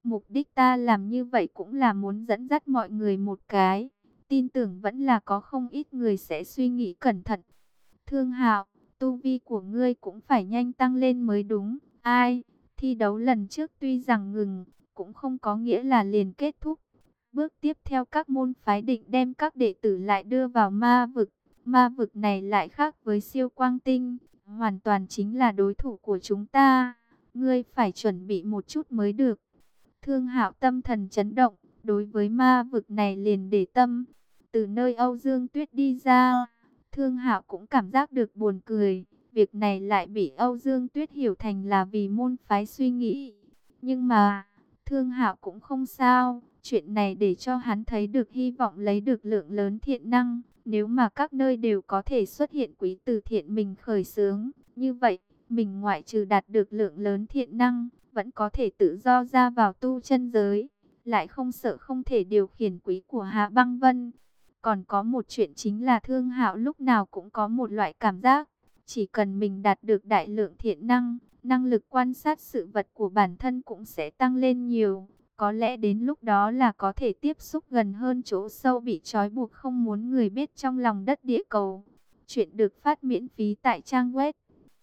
Mục đích ta làm như vậy cũng là muốn dẫn dắt mọi người một cái. Tin tưởng vẫn là có không ít người sẽ suy nghĩ cẩn thận. Thương Hạo, tu vi của ngươi cũng phải nhanh tăng lên mới đúng. Ai, thi đấu lần trước tuy rằng ngừng, cũng không có nghĩa là liền kết thúc. Bước tiếp theo các môn phái định đem các đệ tử lại đưa vào ma vực. Ma vực này lại khác với siêu quang tinh, hoàn toàn chính là đối thủ của chúng ta. Ngươi phải chuẩn bị một chút mới được. Thương Hạo tâm thần chấn động, đối với ma vực này liền để tâm. Từ nơi Âu Dương Tuyết đi ra, Thương Hạo cũng cảm giác được buồn cười. Việc này lại bị Âu Dương Tuyết hiểu thành là vì môn phái suy nghĩ. Nhưng mà, Thương Hạo cũng không sao. Chuyện này để cho hắn thấy được hy vọng lấy được lượng lớn thiện năng. Nếu mà các nơi đều có thể xuất hiện quý từ thiện mình khởi xướng, như vậy, mình ngoại trừ đạt được lượng lớn thiện năng, vẫn có thể tự do ra vào tu chân giới, lại không sợ không thể điều khiển quý của Hạ Băng Vân. Còn có một chuyện chính là Thương Hạo lúc nào cũng có một loại cảm giác, chỉ cần mình đạt được đại lượng thiện năng, năng lực quan sát sự vật của bản thân cũng sẽ tăng lên nhiều. Có lẽ đến lúc đó là có thể tiếp xúc gần hơn chỗ sâu bị trói buộc không muốn người biết trong lòng đất địa cầu. Chuyện được phát miễn phí tại trang web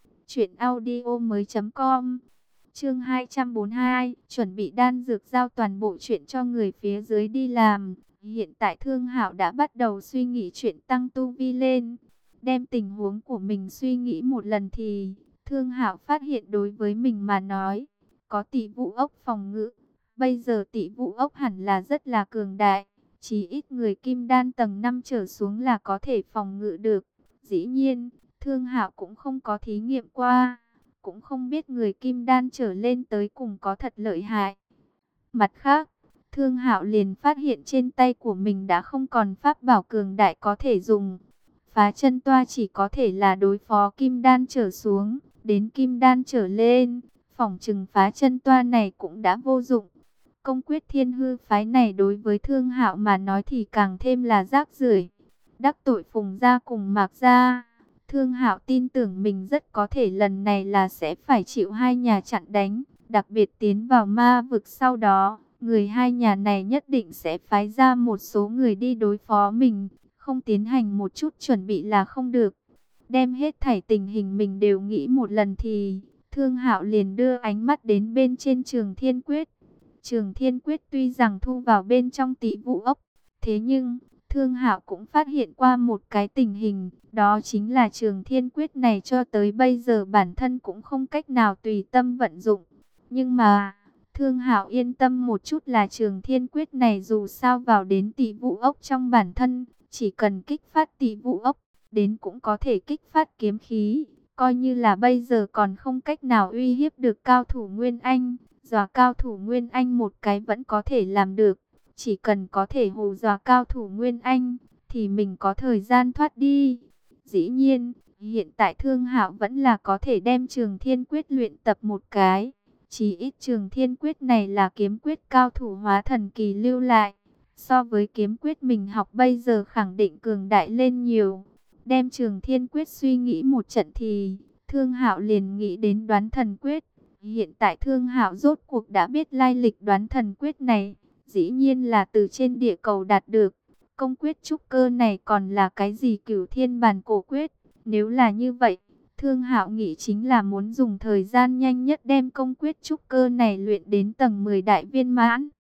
truyệnaudiomoi.com. Chương 242, chuẩn bị đan dược giao toàn bộ chuyện cho người phía dưới đi làm. Hiện tại Thương Hạo đã bắt đầu suy nghĩ chuyện tăng tu vi lên. Đem tình huống của mình suy nghĩ một lần thì Thương Hạo phát hiện đối với mình mà nói, có tỷ vụ ốc phòng ngự. Bây giờ tỷ vụ ốc hẳn là rất là cường đại. Chỉ ít người kim đan tầng 5 trở xuống là có thể phòng ngự được. Dĩ nhiên, Thương Hạo cũng không có thí nghiệm qua, cũng không biết người kim đan trở lên tới cùng có thật lợi hại. Mặt khác, Thương Hạo liền phát hiện trên tay của mình đã không còn pháp bảo cường đại có thể dùng. Phá chân toa chỉ có thể là đối phó kim đan trở xuống, đến kim đan trở lên, phỏng chừng phá chân toa này cũng đã vô dụng. Công quyết thiên hư phái này đối với Thương Hạo mà nói thì càng thêm là rác rưởi. Đắc tội Phùng gia cùng Mạc gia, Thương Hạo tin tưởng mình rất có thể lần này là sẽ phải chịu hai nhà chặn đánh, đặc biệt tiến vào ma vực sau đó, người hai nhà này nhất định sẽ phái ra một số người đi đối phó mình, không tiến hành một chút chuẩn bị là không được. Đem hết thảy tình hình mình đều nghĩ một lần thì, Thương Hạo liền đưa ánh mắt đến bên trên Trường Thiên Quyết. Trường Thiên Quyết tuy rằng thu vào bên trong tỷ vụ ốc, thế nhưng Thương Hạo cũng phát hiện qua một cái tình hình, đó chính là Trường Thiên Quyết này cho tới bây giờ bản thân cũng không cách nào tùy tâm vận dụng. Nhưng mà, Thương Hạo yên tâm một chút là Trường Thiên Quyết này dù sao vào đến tỷ vụ ốc trong bản thân, chỉ cần kích phát tỷ vụ ốc, đến cũng có thể kích phát kiếm khí, coi như là bây giờ còn không cách nào uy hiếp được cao thủ Nguyên Anh, dọa cao thủ Nguyên Anh một cái vẫn có thể làm được. Chỉ cần có thể hù dọa cao thủ Nguyên Anh, thì mình có thời gian thoát đi. Dĩ nhiên, hiện tại Thương Hạo vẫn là có thể đem Trường Thiên Quyết luyện tập một cái. Chỉ ít Trường Thiên Quyết này là kiếm quyết cao thủ hóa thần kỳ lưu lại. So với kiếm quyết mình học bây giờ khẳng định cường đại lên nhiều. Đem Trường Thiên Quyết suy nghĩ một trận thì Thương Hạo liền nghĩ đến Đoán Thần Quyết. Hiện tại Thương Hạo rốt cuộc đã biết lai lịch Đoán Thần Quyết này. Dĩ nhiên là từ trên địa cầu đạt được. Công quyết trúc cơ này còn là cái gì Cửu Thiên Bản Cổ Quyết? Nếu là như vậy, Thương Hạo nghĩ chính là muốn dùng thời gian nhanh nhất đem công quyết trúc cơ này luyện đến tầng 10 đại viên mãn.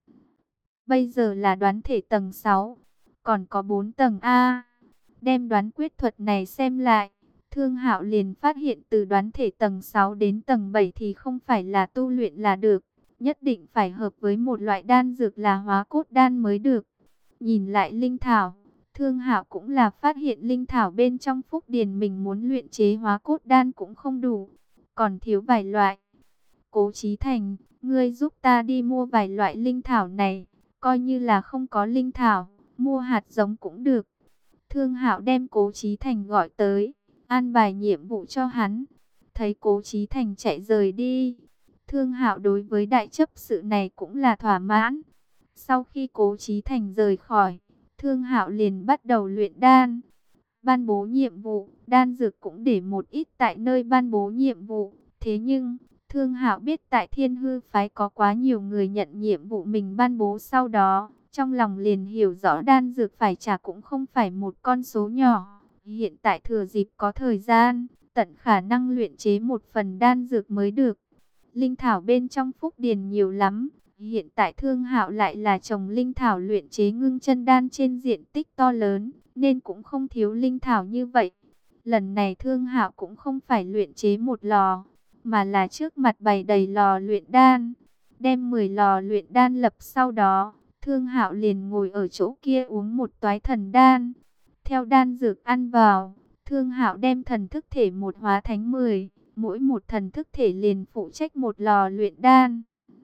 Bây giờ là đoán thể tầng 6, còn có 4 tầng A. Đem đoán quyết thuật này xem lại, Thương Hạo liền phát hiện từ đoán thể tầng 6 đến tầng 7 thì không phải là tu luyện là được. Nhất định phải hợp với một loại đan dược là hóa cốt đan mới được. Nhìn lại linh thảo, Thương Hạo cũng là phát hiện linh thảo bên trong phúc điền mình muốn luyện chế hóa cốt đan cũng không đủ, còn thiếu vài loại. Cố Chí Thành, ngươi giúp ta đi mua vài loại linh thảo này, coi như là không có linh thảo, mua hạt giống cũng được. Thương Hạo đem Cố Chí Thành gọi tới, an bài nhiệm vụ cho hắn. Thấy Cố Chí Thành chạy rời đi, Thương Hạo đối với đại chấp sự này cũng là thỏa mãn. Sau khi Cố Chí Thành rời khỏi, Thương Hạo liền bắt đầu luyện đan. Ban bố nhiệm vụ, đan dược cũng để một ít tại nơi ban bố nhiệm vụ. Thế nhưng, Thương Hạo biết tại Thiên Hư phái có quá nhiều người nhận nhiệm vụ mình ban bố sau đó, trong lòng liền hiểu rõ đan dược phải trả cũng không phải một con số nhỏ. Hiện tại thừa dịp có thời gian, tận khả năng luyện chế một phần đan dược mới được. Linh thảo bên trong phúc điền nhiều lắm. Hiện tại Thương Hạo lại là trồng linh thảo luyện chế ngưng chân đan trên diện tích to lớn, nên cũng không thiếu linh thảo như vậy. Lần này Thương Hạo cũng không phải luyện chế một lò, mà là trước mặt bày đầy lò luyện đan. Đem 10 lò luyện đan lập sau đó, Thương Hạo liền ngồi ở chỗ kia uống một toái thần đan. Theo đan dược ăn vào, Thương Hạo đem thần thức thể một hóa thánh 10, mỗi một thần thức thể liền phụ trách một lò luyện đan.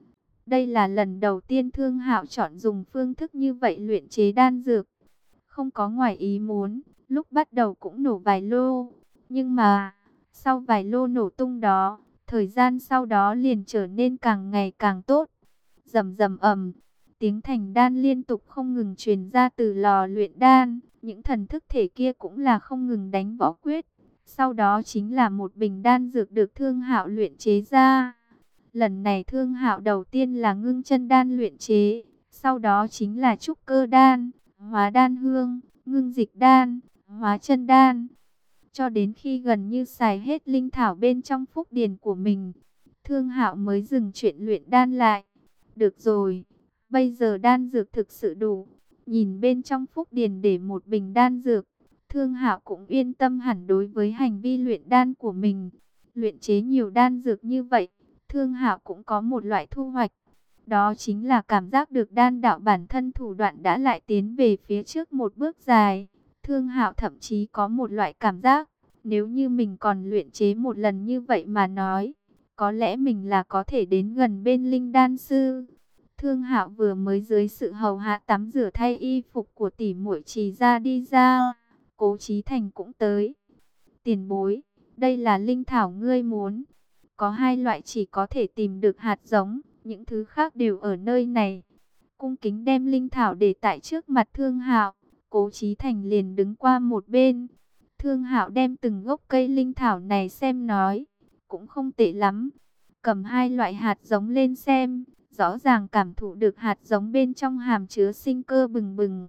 Đây là lần đầu tiên Thương Hạo chọn dùng phương thức như vậy luyện chế đan dược. Không có ngoài ý muốn, lúc bắt đầu cũng nổ vài lô, nhưng mà sau vài lô nổ tung đó, thời gian sau đó liền trở nên càng ngày càng tốt. Rầm rầm ầm, tiếng thành đan liên tục không ngừng truyền ra từ lò luyện đan, những thần thức thể kia cũng là không ngừng đánh võ quyết. Sau đó chính là một bình đan dược được Thương Hạo luyện chế ra. Lần này Thương Hạo đầu tiên là ngưng chân đan luyện chế, sau đó chính là trúc cơ đan, hóa đan hương, ngưng dịch đan, hóa chân đan. Cho đến khi gần như xài hết linh thảo bên trong phúc điền của mình, Thương Hạo mới dừng chuyện luyện đan lại. Được rồi, bây giờ đan dược thực sự đủ. Nhìn bên trong phúc điền để một bình đan dược, Thương Hạo cũng yên tâm hẳn đối với hành vi luyện đan của mình. Luyện chế nhiều đan dược như vậy, Thương Hạo cũng có một loại thu hoạch. Đó chính là cảm giác được đan đạo bản thân thủ đoạn đã lại tiến về phía trước một bước dài. Thương Hạo thậm chí có một loại cảm giác, nếu như mình còn luyện chế một lần như vậy mà nói, có lẽ mình là có thể đến gần bên linh đan sư. Thương Hạo vừa mới dưới sự hầu hạ tắm rửa thay y phục của tỷ muội Trì ra đi ra, Cố Chí Thành cũng tới. Tiền bối, đây là linh thảo ngươi muốn. Có hai loại chỉ có thể tìm được hạt giống, những thứ khác đều ở nơi này. Cung kính đem linh thảo để tại trước mặt Thương Hạo, Cố Chí Thành liền đứng qua một bên. Thương Hạo đem từng gốc cây linh thảo này xem nói, cũng không tệ lắm. Cầm hai loại hạt giống lên xem, rõ ràng cảm thụ được hạt giống bên trong hàm chứa sinh cơ bừng bừng.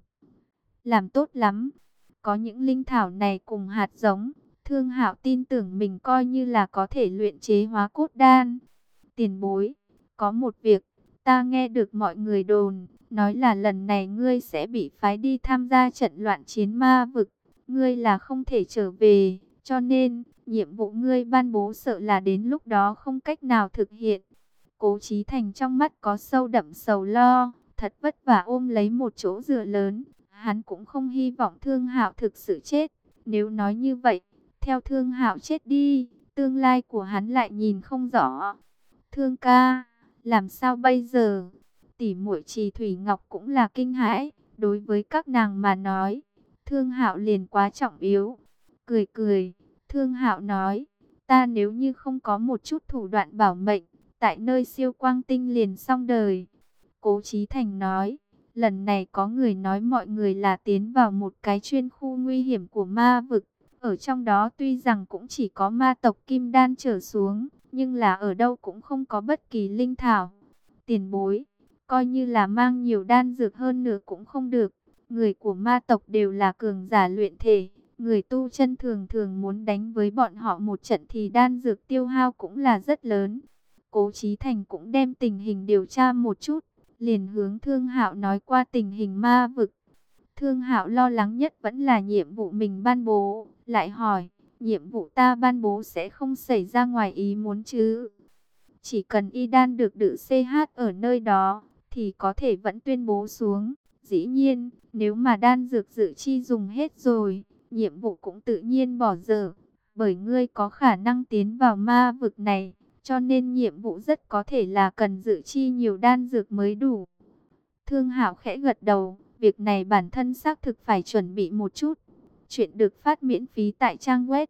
Làm tốt lắm. Có những linh thảo này cùng hạt giống, Thương Hạo tin tưởng mình coi như là có thể luyện chế hóa cốt đan. Tiền bối, có một việc, ta nghe được mọi người đồn, nói là lần này ngươi sẽ bị phái đi tham gia trận loạn chiến ma vực. Ngươi là không thể trở về, cho nên, nhiệm vụ ngươi ban bố sợ là đến lúc đó không cách nào thực hiện. Cố Chí Thành trong mắt có sâu đậm sầu lo, thật vất vả ôm lấy một chỗ dựa lớn. Hắn cũng không hy vọng Thương Hạo thực sự chết. Nếu nói như vậy, theo Thương Hạo chết đi, tương lai của hắn lại nhìn không rõ. Thương ca, làm sao bây giờ? Tỷ muội Trì Thủy Ngọc cũng là kinh hãi. Đối với các nàng mà nói, Thương Hạo liền quá trọng yếu. Cười cười, Thương Hạo nói, ta nếu như không có một chút thủ đoạn bảo mệnh, tại nơi siêu quang tinh liền xong đời. Cố Chí Thành nói, lần này có người nói mọi người là tiến vào một cái chuyên khu nguy hiểm của ma vực. Ở trong đó tuy rằng cũng chỉ có ma tộc Kim Đan trở xuống, nhưng là ở đâu cũng không có bất kỳ linh thảo. Tiền bối, coi như là mang nhiều đan dược hơn nữa cũng không được. Người của ma tộc đều là cường giả luyện thể. Người tu chân thường thường muốn đánh với bọn họ một trận thì đan dược tiêu hao cũng là rất lớn. Cố Chí Thành cũng đem tình hình điều tra một chút, liền hướng Thương Hạo nói qua tình hình ma vực. Thương Hạo lo lắng nhất vẫn là nhiệm vụ mình ban bố, lại hỏi, nhiệm vụ ta ban bố sẽ không xảy ra ngoài ý muốn chứ? Chỉ cần y đan được đự CH ở nơi đó, thì có thể vẫn tuyên bố xuống. Dĩ nhiên, nếu mà đan dược dự chi dùng hết rồi, nhiệm vụ cũng tự nhiên bỏ dở, bởi ngươi có khả năng tiến vào ma vực này, cho nên nhiệm vụ rất có thể là cần dự chi nhiều đan dược mới đủ. Thương Hạo khẽ gật đầu, việc này bản thân xác thực phải chuẩn bị một chút. Chuyện được phát miễn phí tại trang web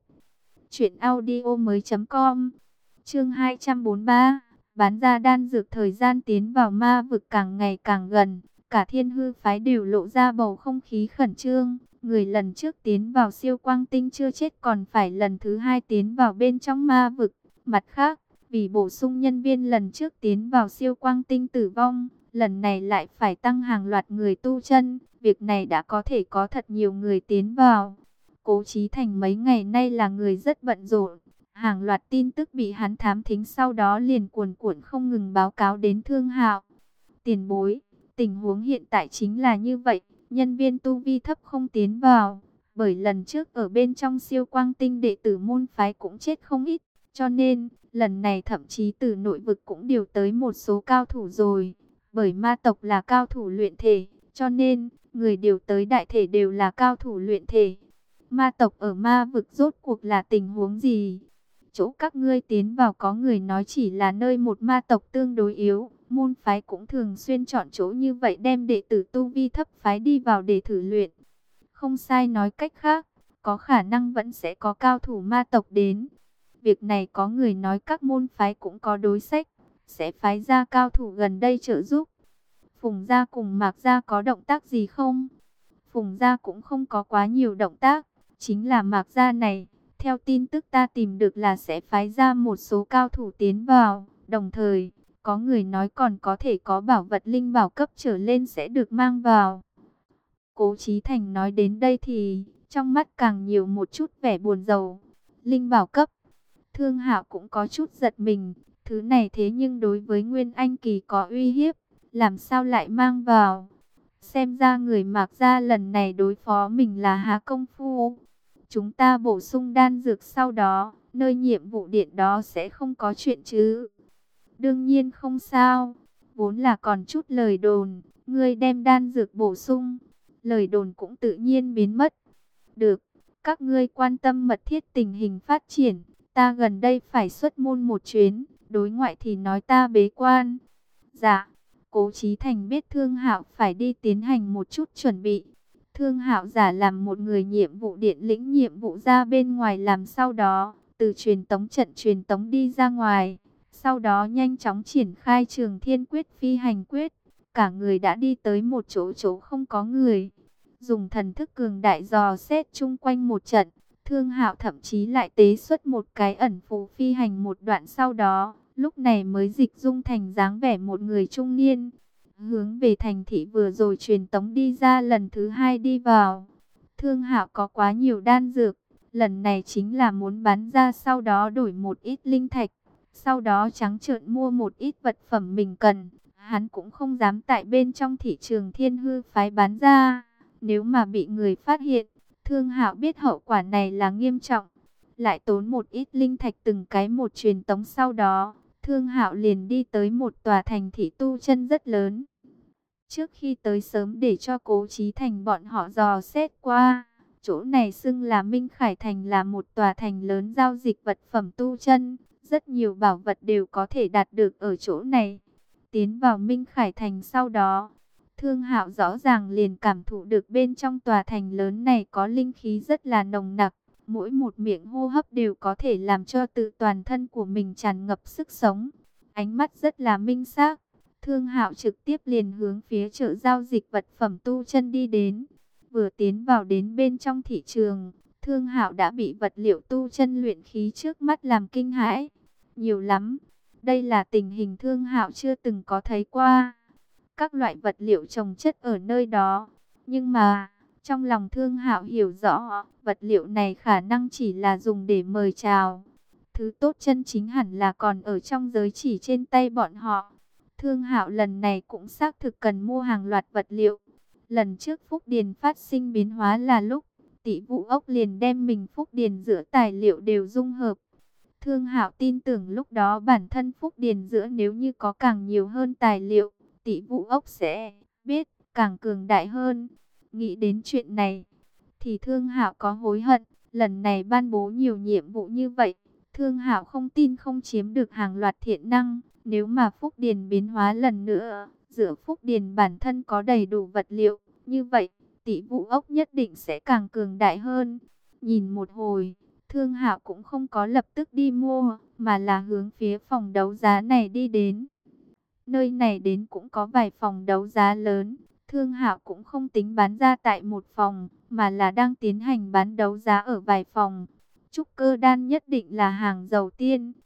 truyệnaudiomoi.com. Chương 243, bán ra đan dược. Thời gian tiến vào ma vực càng ngày càng gần, cả Thiên Hư phái đều lộ ra bầu không khí khẩn trương. Người lần trước tiến vào siêu quang tinh chưa chết còn phải lần thứ hai tiến vào bên trong ma vực. Mặt khác, Vì bổ sung nhân viên lần trước tiến vào siêu quang tinh tử vong, lần này lại phải tăng hàng loạt người tu chân. Việc này đã có thể có thật nhiều người tiến vào. Cố Chí Thành mấy ngày nay là người rất bận rộn. Hàng loạt tin tức bị hắn thám thính sau đó liền cuồn cuộn không ngừng báo cáo đến Thương Hạo. Tiền bối, tình huống hiện tại chính là như vậy, nhân viên tu vi thấp không tiến vào. Bởi lần trước ở bên trong siêu quang tinh đệ tử môn phái cũng chết không ít, cho nên lần này thậm chí từ nội vực cũng điều tới một số cao thủ rồi. Bởi ma tộc là cao thủ luyện thể, cho nên người điều tới đại thể đều là cao thủ luyện thể. Ma tộc ở ma vực rốt cuộc là tình huống gì? Chỗ các ngươi tiến vào có người nói chỉ là nơi một ma tộc tương đối yếu. Môn phái cũng thường xuyên chọn chỗ như vậy đem đệ tử tu vi thấp phái đi vào để thử luyện. Không sai, nói cách khác, có khả năng vẫn sẽ có cao thủ ma tộc đến. Việc này có người nói các môn phái cũng có đối sách, sẽ phái ra cao thủ gần đây trợ giúp. Phùng gia cùng Mạc gia có động tác gì không? Phùng gia cũng không có quá nhiều động tác, chính là Mạc gia này, theo tin tức ta tìm được là sẽ phái ra một số cao thủ tiến vào, đồng thời, có người nói còn có thể có bảo vật linh bảo cấp trở lên sẽ được mang vào. Cố Chí Thành nói đến đây thì, trong mắt càng nhiều một chút vẻ buồn rầu. Linh bảo cấp, Thương Hạo cũng có chút giật mình, thứ này thế nhưng đối với Nguyên Anh kỳ có uy hiếp, làm sao lại mang vào? Xem ra người Mạc gia lần này đối phó mình là há công phu. Chúng ta bổ sung đan dược sau đó, nơi nhiệm vụ điện đó sẽ không có chuyện chứ? Đương nhiên không sao, vốn là còn chút lời đồn, ngươi đem đan dược bổ sung, lời đồn cũng tự nhiên biến mất. Được, các ngươi quan tâm mật thiết tình hình phát triển, ta gần đây phải xuất môn một chuyến, đối ngoại thì nói ta bế quan. Dạ, Cố Chí Thành biết Thương Hạo phải đi tiến hành một chút chuẩn bị. Thương Hạo giả làm một người nhiệm vụ điện lĩnh nhiệm vụ ra bên ngoài làm, sau đó từ truyền tống trận truyền tống đi ra ngoài. Sau đó nhanh chóng triển khai Trường Thiên Quyết phi hành quyết. Cả người đã đi tới một chỗ không có người. Dùng thần thức cường đại dò xét chung quanh một trận. Thương Hạo thậm chí lại tế xuất một cái ẩn phù phi hành một đoạn, sau đó lúc này mới dịch dung thành dáng vẻ một người trung niên. Hướng về thành thị vừa rồi truyền tống đi ra lần thứ hai đi vào. Thương Hạo có quá nhiều đan dược. Lần này chính là muốn bán ra, sau đó đổi một ít linh thạch. Sau đó trắng trợn mua một ít vật phẩm mình cần. Hắn cũng không dám tại bên trong thị trường Thiên Hư phái bán ra. Nếu mà bị người phát hiện, Thương Hạo biết hậu quả này là nghiêm trọng. Lại tốn một ít linh thạch từng cái một truyền tống, sau đó Thương Hạo liền đi tới một tòa thành thị tu chân rất lớn. Trước khi tới sớm để cho Cố Chí Thành bọn họ dò xét qua, chỗ này xưng là Minh Khải Thành, là một tòa thành lớn giao dịch vật phẩm tu chân. Rất nhiều bảo vật đều có thể đạt được ở chỗ này. Tiến vào Minh Khải Thành sau đó, Thương Hạo rõ ràng liền cảm thụ được bên trong tòa thành lớn này có linh khí rất là nồng nặc. Mỗi một miệng hô hấp đều có thể làm cho tự toàn thân của mình tràn ngập sức sống. Ánh mắt rất là minh xác. Thương Hạo trực tiếp liền hướng phía chợ giao dịch vật phẩm tu chân đi đến. Vừa tiến vào đến bên trong thị trường, Thương Hạo đã bị vật liệu tu chân luyện khí trước mắt làm kinh hãi. Nhiều lắm. Đây là tình hình Thương Hạo chưa từng có thấy qua. Các loại vật liệu trồng chất ở nơi đó. Nhưng mà, trong lòng Thương Hạo hiểu rõ, vật liệu này khả năng chỉ là dùng để mời chào. Thứ tốt chân chính hẳn là còn ở trong giới chỉ trên tay bọn họ. Thương Hạo lần này cũng xác thực cần mua hàng loạt vật liệu. Lần trước Phúc Điền phát sinh biến hóa là lúc Tỷ Vũ Ốc liền đem mình Phúc Điền giữa tài liệu đều dung hợp. Thương Hạo tin tưởng lúc đó bản thân Phúc Điền giữa nếu như có càng nhiều hơn tài liệu, Tỷ Vũ Ốc sẽ biết càng cường đại hơn. Nghĩ đến chuyện này thì Thương Hạo có hối hận, lần này ban bố nhiều nhiệm vụ như vậy, Thương Hạo không tin không chiếm được hàng loạt thiện năng. Nếu mà Phúc Điền biến hóa lần nữa, giữa Phúc Điền bản thân có đầy đủ vật liệu, như vậy Tỷ Vũ Ốc nhất định sẽ càng cường đại hơn. Nhìn một hồi, Thương Hạo cũng không có lập tức đi mua, mà là hướng phía phòng đấu giá này đi đến. Nơi này đến cũng có vài phòng đấu giá lớn, Thương Hạo cũng không tính bán ra tại một phòng, mà là đang tiến hành bán đấu giá ở vài phòng. Trúc cơ đan nhất định là hàng đầu tiên,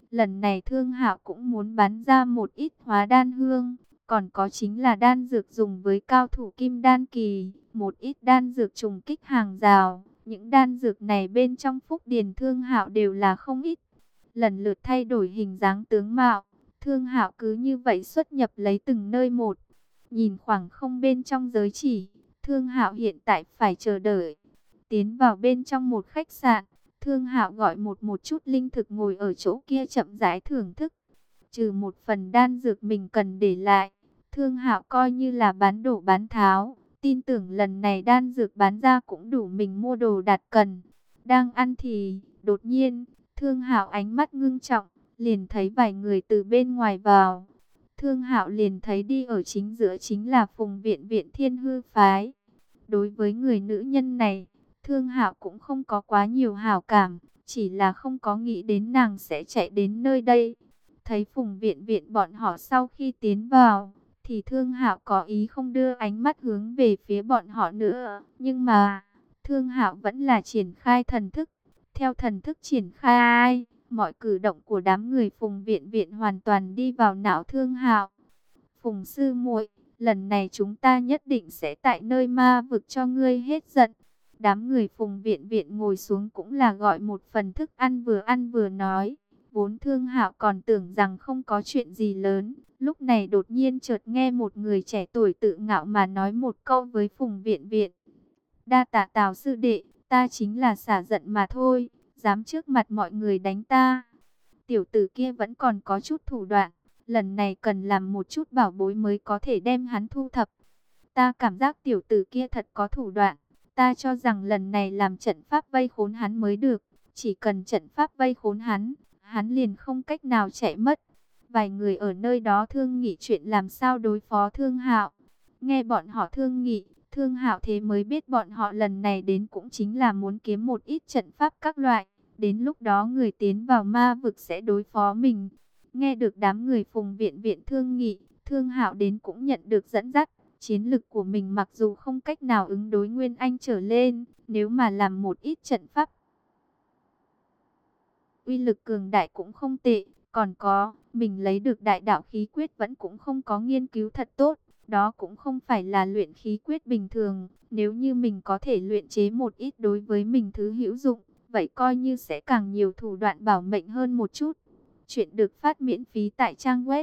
Lần này Thương Hạo cũng muốn bán ra một ít hóa đan hương, còn có chính là đan dược dùng với cao thủ kim đan kỳ, một ít đan dược trùng kích hàng rào. Những đan dược này bên trong phúc điền Thương Hạo đều là không ít. Lần lượt thay đổi hình dáng tướng mạo, Thương Hạo cứ như vậy xuất nhập lấy từng nơi một. Nhìn khoảng không bên trong giới chỉ, Thương Hạo hiện tại phải chờ đợi. Tiến vào bên trong một khách sạn, Thương Hạo gọi một chút linh thực ngồi ở chỗ kia chậm rãi thưởng thức. Trừ một phần đan dược mình cần để lại, Thương Hạo coi như là bán đổ bán tháo. Tin tưởng lần này đan dược bán ra cũng đủ mình mua đồ đạt cần. Đang ăn thì, đột nhiên, Thương Hạo ánh mắt ngưng trọng, liền thấy vài người từ bên ngoài vào. Thương Hạo liền thấy đi ở chính giữa chính là Phùng Viện Viện Thiên Hư phái. Đối với người nữ nhân này, Thương Hạo cũng không có quá nhiều hảo cảm, chỉ là không có nghĩ đến nàng sẽ chạy đến nơi đây. Thấy Phùng Viện Viện bọn họ sau khi tiến vào, thì Thương Hạo có ý không đưa ánh mắt hướng về phía bọn họ nữa, nhưng mà Thương Hạo vẫn là triển khai thần thức. Theo thần thức triển khai, mọi cử động của đám người Phùng Viện Viện hoàn toàn đi vào não Thương Hạo. Phùng sư muội, lần này chúng ta nhất định sẽ tại nơi ma vực cho ngươi hết giận. Đám người Phùng Viện Viện ngồi xuống cũng là gọi một phần thức ăn vừa nói. Vốn Thương Hạo còn tưởng rằng không có chuyện gì lớn, lúc này đột nhiên chợt nghe một người trẻ tuổi tự ngạo mà nói một câu với Phùng Viện Viện. Đa tạ Tào sư đệ, ta chính là xả giận mà thôi, dám trước mặt mọi người đánh ta. Tiểu tử kia vẫn còn có chút thủ đoạn, lần này cần làm một chút bảo bối mới có thể đem hắn thu thập. Ta cảm giác tiểu tử kia thật có thủ đoạn, ta cho rằng lần này làm trận pháp vây khốn hắn mới được. Chỉ cần trận pháp vây khốn hắn, hắn liền không cách nào chạy mất. Vài người ở nơi đó thương nghị chuyện làm sao đối phó Thương Hạo. Nghe bọn họ thương nghị, Thương Hạo thế mới biết bọn họ lần này đến cũng chính là muốn kiếm một ít trận pháp các loại. Đến lúc đó người tiến vào ma vực sẽ đối phó mình. Nghe được đám người Phùng Viện Viện thương nghị, Thương Hạo đến cũng nhận được dẫn dắt. Chiến lực của mình mặc dù không cách nào ứng đối Nguyên Anh trở lên, nếu mà làm một ít trận pháp, uy lực cường đại cũng không tệ. Còn có, mình lấy được đại đạo khí quyết vẫn cũng không có nghiên cứu thật tốt. Đó cũng không phải là luyện khí quyết bình thường. Nếu như mình có thể luyện chế một ít đối với mình thứ hữu dụng, vậy coi như sẽ càng nhiều thủ đoạn bảo mệnh hơn một chút. Chuyện được phát miễn phí tại trang web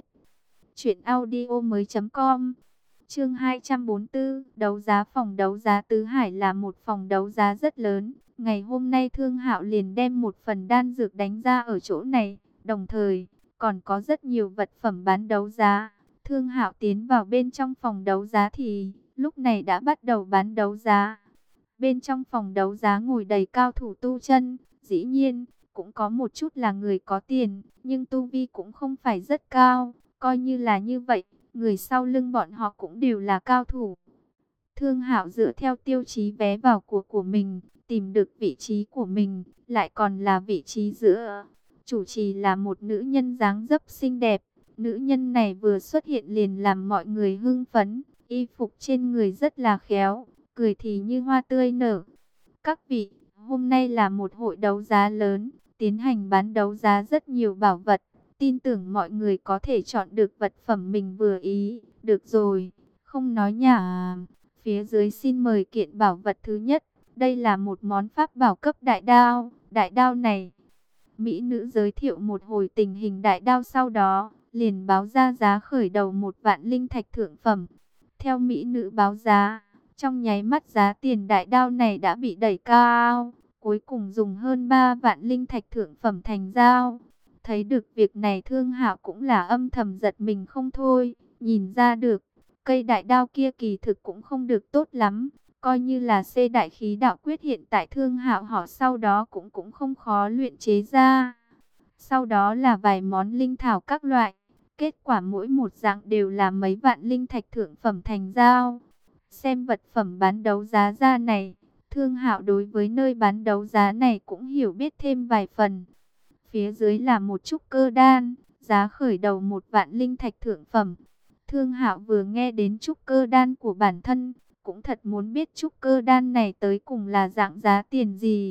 truyệnaudiomoi.com. Chương 244, đấu giá. Phòng đấu giá Tứ Hải là một phòng đấu giá rất lớn. Ngày hôm nay Thương Hạo liền đem một phần đan dược đánh ra ở chỗ này, đồng thời còn có rất nhiều vật phẩm bán đấu giá. Thương Hạo tiến vào bên trong phòng đấu giá thì lúc này đã bắt đầu bán đấu giá. Bên trong phòng đấu giá ngồi đầy cao thủ tu chân, dĩ nhiên cũng có một chút là người có tiền, nhưng tu vi cũng không phải rất cao. Coi như là như vậy, người sau lưng bọn họ cũng đều là cao thủ. Thương Hạo dựa theo tiêu chí vé vào của mình, tìm được vị trí của mình, lại còn là vị trí giữa. Chủ trì là một nữ nhân dáng dấp xinh đẹp. Nữ nhân này vừa xuất hiện liền làm mọi người hưng phấn, y phục trên người rất là khéo, cười thì như hoa tươi nở. Các vị, hôm nay là một hội đấu giá lớn, tiến hành bán đấu giá rất nhiều bảo vật. Tin tưởng mọi người có thể chọn được vật phẩm mình vừa ý. Được rồi, không nói nhảm. Phía dưới xin mời kiện bảo vật thứ nhất. Đây là một món pháp bảo cấp đại đao. Đại đao này, mỹ nữ giới thiệu một hồi tình hình đại đao, sau đó liền báo ra giá khởi đầu 1.000 linh thạch thượng phẩm. Theo mỹ nữ báo giá, trong nháy mắt giá tiền đại đao này đã bị đẩy cao, cuối cùng dùng hơn 3.000 linh thạch thượng phẩm thành giao. Thấy được việc này Thương Hạo cũng là âm thầm giật mình không thôi, nhìn ra được, cây đại đao kia kỳ thực cũng không được tốt lắm, coi như là C đại khí đạo quyết hiện tại Thương Hạo họ sau đó cũng không khó luyện chế ra. Sau đó là vài món linh thảo các loại, kết quả mỗi một dạng đều là mấy vạn linh thạch thượng phẩm thành giao. Xem vật phẩm bán đấu giá ra này, Thương Hạo đối với nơi bán đấu giá này cũng hiểu biết thêm vài phần. Phía dưới là một trúc cơ đan, giá khởi đầu 1.000 linh thạch thượng phẩm. Thương Hạo vừa nghe đến trúc cơ đan của bản thân, cũng thật muốn biết trúc cơ đan này tới cùng là dạng giá tiền gì.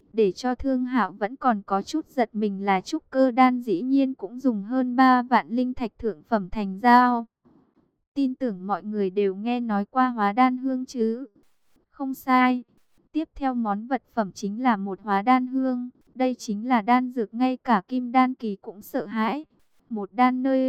Để cho Thương Hạo vẫn còn có chút giật mình là trúc cơ đan dĩ nhiên cũng dùng hơn 3 vạn linh thạch thượng phẩm thành giao. Tin tưởng mọi người đều nghe nói qua hóa đan hương chứ? Không sai. Tiếp theo món vật phẩm chính là một hóa đan hương. Đây chính là đan dược ngay cả kim đan kỳ cũng sợ hãi. Một đan nơi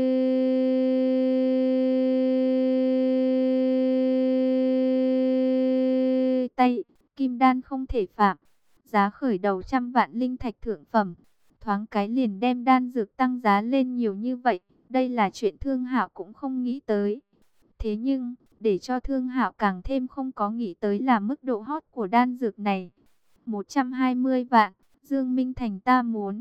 tay, kim đan không thể phạm. Giá khởi đầu trăm vạn linh thạch thượng phẩm. Thoáng cái liền đem đan dược tăng giá lên nhiều như vậy. Đây là chuyện Thương Hạo cũng không nghĩ tới. Thế nhưng, để cho Thương Hạo càng thêm không có nghĩ tới là mức độ hot của đan dược này. 120 vạn, Dương Minh Thành ta muốn.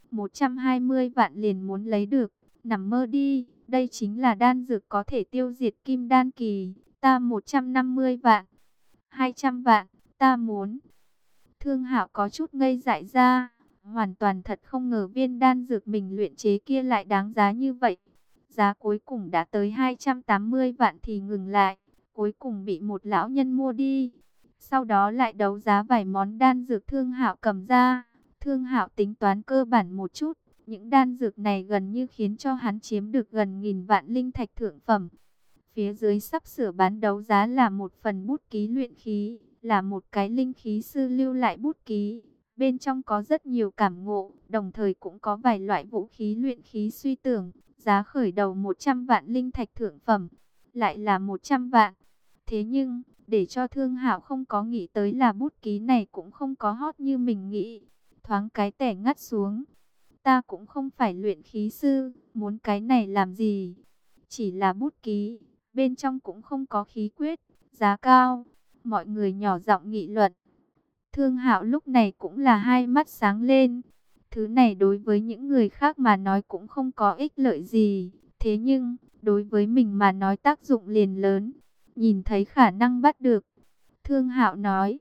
120 vạn liền muốn lấy được, nằm mơ đi, đây chính là đan dược có thể tiêu diệt kim đan kỳ, ta 150 vạn, 200 vạn, ta muốn. Thương Hạo có chút ngây dại ra, hoàn toàn thật không ngờ viên đan dược mình luyện chế kia lại đáng giá như vậy. Giá cuối cùng đã tới 280 vạn thì ngừng lại, cuối cùng bị một lão nhân mua đi. Sau đó lại đấu giá vài món đan dược Thương Hạo cầm ra. Thương Hạo tính toán cơ bản một chút, những đan dược này gần như khiến cho hắn chiếm được gần 1.000 vạn linh thạch thượng phẩm. Phía dưới sắp sửa bán đấu giá là một phần bút ký luyện khí, là một cái linh khí sư lưu lại bút ký. Bên trong có rất nhiều cảm ngộ, đồng thời cũng có vài loại vũ khí luyện khí suy tưởng. Giá khởi đầu 100 vạn linh thạch thượng phẩm, lại là 100 vạn. Thế nhưng, để cho Thương Hạo không có nghĩ tới là bút ký này cũng không có hot như mình nghĩ. Thoáng cái tẻ ngắt xuống. Ta cũng không phải luyện khí sư, muốn cái này làm gì? Chỉ là bút ký, bên trong cũng không có khí quyết, giá cao. Mọi người nhỏ giọng nghị luận. Thương Hạo lúc này cũng là hai mắt sáng lên. Thứ này đối với những người khác mà nói cũng không có ích lợi gì. Thế nhưng, đối với mình mà nói tác dụng liền lớn. Nhìn thấy khả năng bắt được. Thương Hạo nói,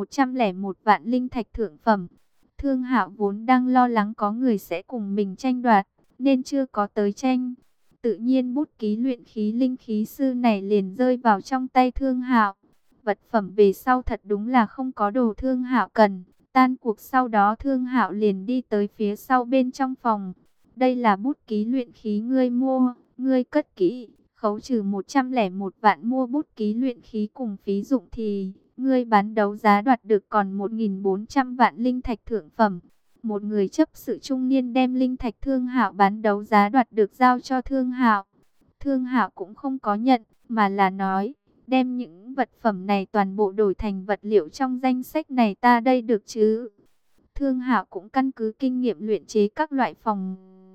101 vạn linh thạch thượng phẩm. Thương Hạo vốn đang lo lắng có người sẽ cùng mình tranh đoạt, nên chưa có tới tranh. Tự nhiên bút ký luyện khí linh khí sư này liền rơi vào trong tay Thương Hạo. Vật phẩm về sau thật đúng là không có đồ Thương Hạo cần. Tan cuộc sau đó Thương Hạo liền đi tới phía sau bên trong phòng. Đây là bút ký luyện khí ngươi mua, ngươi cất kỹ, khấu trừ 101 vạn mua bút ký luyện khí cùng phí dụng thì ngươi bán đấu giá đoạt được còn 1.400 vạn linh thạch thượng phẩm. Một người chấp sự trung niên đem linh thạch Thương Hạo bán đấu giá đoạt được giao cho Thương Hạo. Thương Hạo cũng không có nhận, mà là nói, đem những vật phẩm này toàn bộ đổi thành vật liệu trong danh sách này ta đây được chứ? Thương Hạo cũng căn cứ kinh nghiệm luyện chế các loại phòng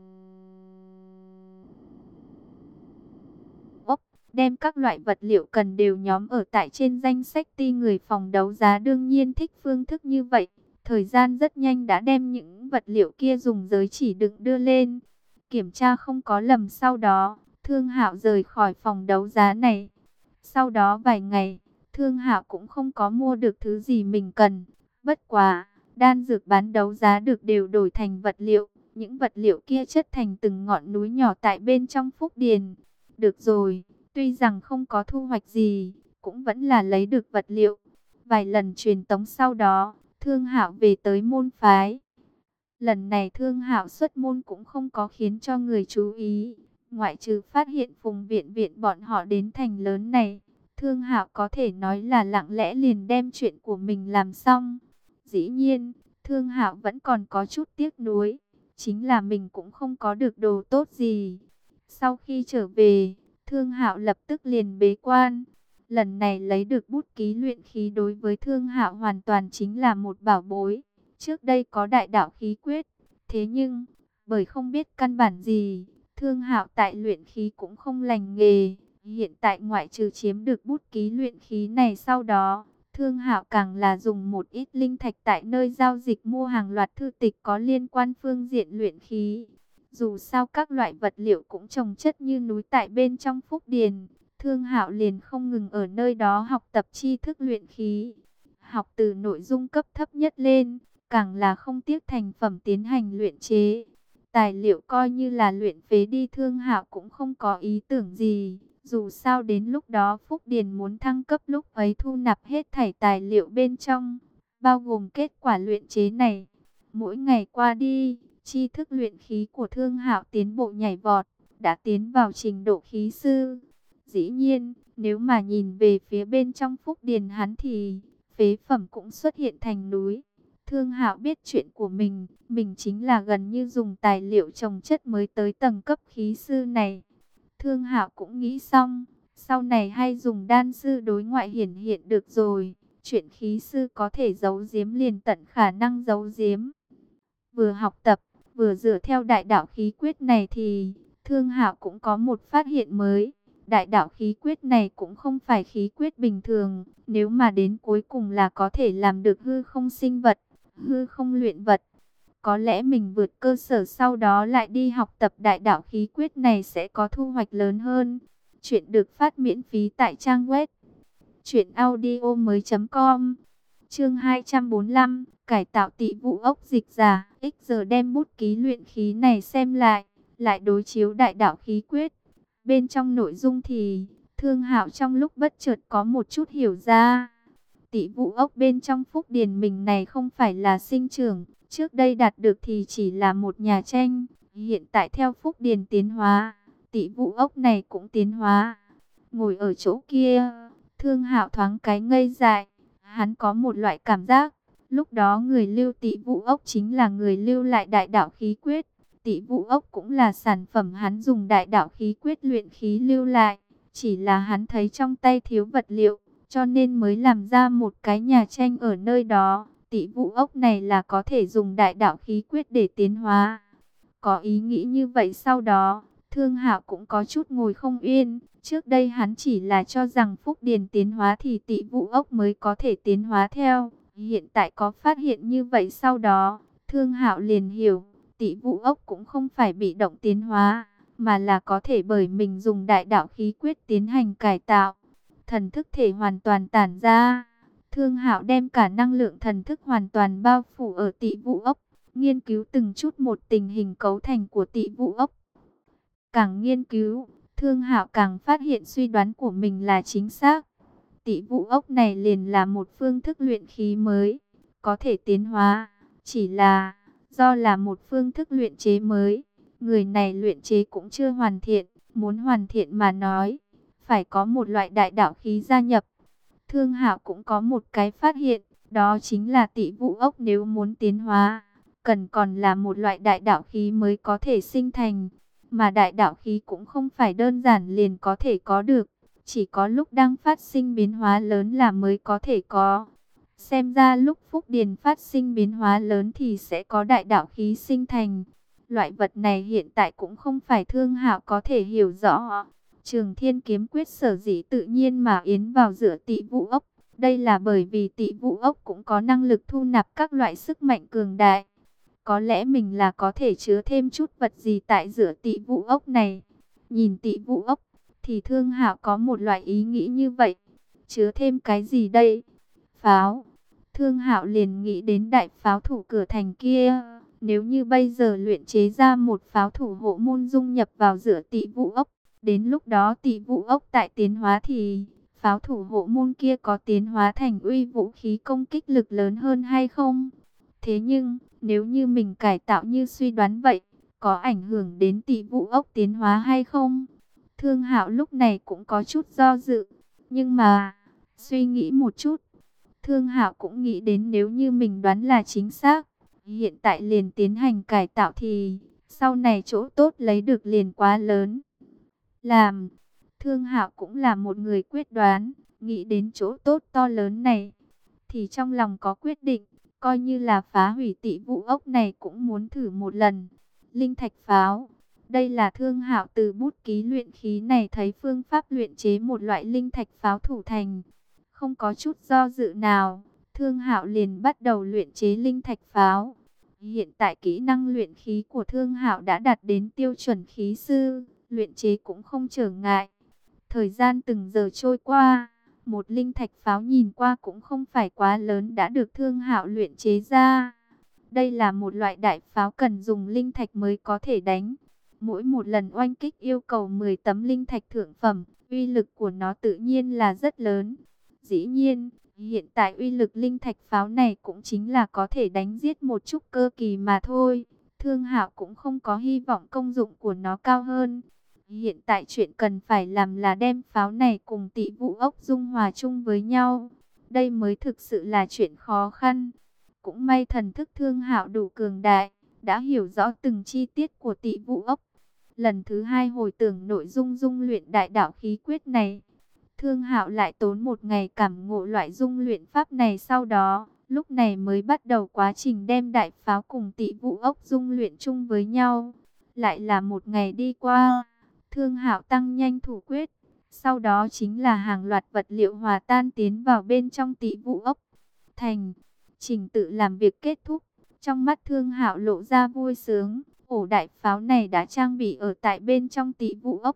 ốc, đem các loại vật liệu cần đều nhóm ở tại trên danh sách ti người phòng đấu giá đương nhiên thích phương thức như vậy. Thời gian rất nhanh đã đem những vật liệu kia dùng giới chỉ đựng đưa lên. Kiểm tra không có lầm sau đó, Thương Hạo rời khỏi phòng đấu giá này. Sau đó vài ngày, Thương Hạo cũng không có mua được thứ gì mình cần. Bất quá, đan dược bán đấu giá được đều đổi thành vật liệu. Những vật liệu kia chất thành từng ngọn núi nhỏ tại bên trong phúc điền. Được rồi, tuy rằng không có thu hoạch gì, cũng vẫn là lấy được vật liệu. Vài lần truyền tống sau đó, Thương Hạo về tới môn phái. Lần này Thương Hạo xuất môn cũng không có khiến cho người chú ý. Ngoại trừ phát hiện Phùng Viện Viện bọn họ đến thành lớn này, Thương Hạo có thể nói là lặng lẽ liền đem chuyện của mình làm xong. Dĩ nhiên, Thương Hạo vẫn còn có chút tiếc nuối, chính là mình cũng không có được đồ tốt gì. Sau khi trở về, Thương Hạo lập tức liền bế quan. Lần này lấy được bút ký luyện khí đối với Thương Hạo hoàn toàn chính là một bảo bối. Trước đây có đại đạo khí quyết, thế nhưng bởi không biết căn bản gì, Thương Hạo tại luyện khí cũng không lành nghề. Hiện tại ngoại trừ chiếm được bút ký luyện khí này sau đó, Thương Hạo càng là dùng một ít linh thạch tại nơi giao dịch mua hàng loạt thư tịch có liên quan phương diện luyện khí. Dù sao các loại vật liệu cũng chồng chất như núi tại bên trong phúc điền, Thương Hạo liền không ngừng ở nơi đó học tập tri thức luyện khí. Học từ nội dung cấp thấp nhất lên, càng là không tiếc thành phẩm tiến hành luyện chế. Tài liệu coi như là luyện phế đi, Thương Hạo cũng không có ý tưởng gì. Dù sao đến lúc đó Phúc Điền muốn thăng cấp lúc ấy thu nạp hết thảy tài liệu bên trong. bao gồm kết quả luyện chế này. Mỗi ngày qua đi, tri thức luyện khí của Thương Hạo tiến bộ nhảy vọt, đã tiến vào trình độ khí sư. Dĩ nhiên, nếu mà nhìn về phía bên trong phúc điền hắn thì phế phẩm cũng xuất hiện thành núi. Thương Hạo biết chuyện của mình chính là gần như dùng tài liệu trồng chất mới tới tầng cấp khí sư này. Thương Hạo cũng nghĩ xong, sau này hay dùng đan sư đối ngoại hiển hiện được rồi. Chuyện khí sư có thể giấu giếm liền tận khả năng giấu giếm. Vừa học tập, vừa dựa theo đại đạo khí quyết này thì Thương Hạo cũng có một phát hiện mới. Đại đạo khí quyết này cũng không phải khí quyết bình thường, nếu mà đến cuối cùng là có thể làm được hư không sinh vật, hư không luyện vật. Có lẽ mình vượt cơ sở sau đó lại đi học tập đại đạo khí quyết này sẽ có thu hoạch lớn hơn. Chuyện được phát miễn phí tại trang web truyệnaudiomoi.com. Chương 245, cải tạo tị vụ ốc dịch giả. Giờ đem bút ký luyện khí này xem lại đối chiếu đại đạo khí quyết. Bên trong nội dung thì Thương Hạo trong lúc bất chợt có một chút hiểu ra. Tị vụ ốc bên trong phúc điền mình này không phải là sinh trưởng, trước đây đạt được thì chỉ là một nhà tranh. Hiện tại theo phúc điền tiến hóa, tị vụ ốc này cũng tiến hóa. Ngồi ở chỗ kia, Thương Hạo thoáng cái ngây dại. Hắn có một loại cảm giác, lúc đó người lưu tị vụ ốc chính là người lưu lại đại đạo khí quyết. Tị vụ ốc cũng là sản phẩm hắn dùng đại đạo khí quyết luyện khí lưu lại. Chỉ là hắn thấy trong tay thiếu vật liệu, cho nên mới làm ra một cái nhà tranh ở nơi đó. Tị vụ ốc này là có thể dùng đại đạo khí quyết để tiến hóa. Có ý nghĩ như vậy sau đó, Thương Hạo cũng có chút ngồi không yên. Trước đây hắn chỉ là cho rằng phúc điền tiến hóa thì tị vụ ốc mới có thể tiến hóa theo. Hiện tại có phát hiện như vậy sau đó, Thương Hạo liền hiểu, tị vụ ốc cũng không phải bị động tiến hóa, mà là có thể bởi mình dùng đại đạo khí quyết tiến hành cải tạo. Thần thức thể hoàn toàn tản ra. Thương Hạo đem cả năng lượng thần thức hoàn toàn bao phủ ở tị vụ ốc, nghiên cứu từng chút một tình hình cấu thành của tị vụ ốc. Càng nghiên cứu, Thương Hạo càng phát hiện suy đoán của mình là chính xác. Tị vụ ốc này liền là một phương thức luyện khí mới, có thể tiến hóa, chỉ là do là một phương thức luyện chế mới, người này luyện chế cũng chưa hoàn thiện, muốn hoàn thiện mà nói, phải có một loại đại đạo khí gia nhập. Thương Hạo cũng có một cái phát hiện, đó chính là tị vụ ốc nếu muốn tiến hóa, cần còn là một loại đại đạo khí mới có thể sinh thành. Mà đại đạo khí cũng không phải đơn giản liền có thể có được, chỉ có lúc đang phát sinh biến hóa lớn là mới có thể có. Xem ra lúc phúc điền phát sinh biến hóa lớn thì sẽ có đại đạo khí sinh thành. Loại vật này hiện tại cũng không phải Thương Hạo có thể hiểu rõ. Trường Thiên Kiếm Quyết sở dĩ tự nhiên mà yến vào giữa tị vụ ốc. Đây là bởi vì tị vụ ốc cũng có năng lực thu nạp các loại sức mạnh cường đại. Có lẽ mình là có thể chứa thêm chút vật gì tại giữa tị vụ ốc này. Nhìn tị vụ ốc thì Thương Hạo có một loại ý nghĩ như vậy. Chứa thêm cái gì đây? Pháo. Thương Hạo liền nghĩ đến đại pháo thủ cửa thành kia. Nếu như bây giờ luyện chế ra một pháo thủ hộ môn dung nhập vào giữa tị vụ ốc, đến lúc đó tị vụ ốc tại tiến hóa thì pháo thủ hộ môn kia có tiến hóa thành uy vũ khí công kích lực lớn hơn hay không? Thế nhưng, nếu như mình cải tạo như suy đoán vậy, có ảnh hưởng đến tị vụ ốc tiến hóa hay không? Thương Hạo lúc này cũng có chút do dự, nhưng mà suy nghĩ một chút, Thương Hạo cũng nghĩ đến nếu như mình đoán là chính xác, hiện tại liền tiến hành cải tạo thì sau này chỗ tốt lấy được liền quá lớn. Làm, Thương Hạo cũng là một người quyết đoán, nghĩ đến chỗ tốt to lớn này, thì trong lòng có quyết định, coi như là phá hủy tị vụ ốc này cũng muốn thử một lần. Linh thạch pháo, đây là Thương Hạo từ bút ký luyện khí này thấy phương pháp luyện chế một loại linh thạch pháo thủ thành. Không có chút do dự nào, Thương Hạo liền bắt đầu luyện chế linh thạch pháo. Hiện tại kỹ năng luyện khí của Thương Hạo đã đạt đến tiêu chuẩn khí sư, luyện chế cũng không trở ngại. Thời gian từng giờ trôi qua, một linh thạch pháo nhìn qua cũng không phải quá lớn đã được Thương Hạo luyện chế ra. Đây là một loại đại pháo cần dùng linh thạch mới có thể đánh. Mỗi một lần oanh kích yêu cầu 10 tấm linh thạch thượng phẩm, uy lực của nó tự nhiên là rất lớn. Dĩ nhiên, Hiện tại uy lực linh thạch pháo này cũng chính là có thể đánh giết một trúc cơ kỳ mà thôi. Thương Hạo cũng không có hy vọng công dụng của nó cao hơn. Hiện tại chuyện cần phải làm là đem pháo này cùng Tị Vũ ốc dung hòa chung với nhau. Đây mới thực sự là chuyện khó khăn. Cũng may thần thức Thương Hạo đủ cường đại, đã hiểu rõ từng chi tiết của Tị Vũ ốc. Lần thứ hai hồi tưởng nội dung dung luyện đại đạo khí quyết này, Thương Hạo lại tốn một ngày cảm ngộ loại dung luyện pháp này, sau đó, lúc này mới bắt đầu quá trình đem đại pháo cùng Tị Vũ ốc dung luyện chung với nhau. Lại là một ngày đi qua, Thương Hạo tăng nhanh thủ quyết, sau đó chính là hàng loạt vật liệu hòa tan tiến vào bên trong Tị Vũ ốc. Thành, trình tự làm việc kết thúc, trong mắt Thương Hạo lộ ra vui sướng, ổ đại pháo này đã trang bị ở tại bên trong Tị Vũ ốc.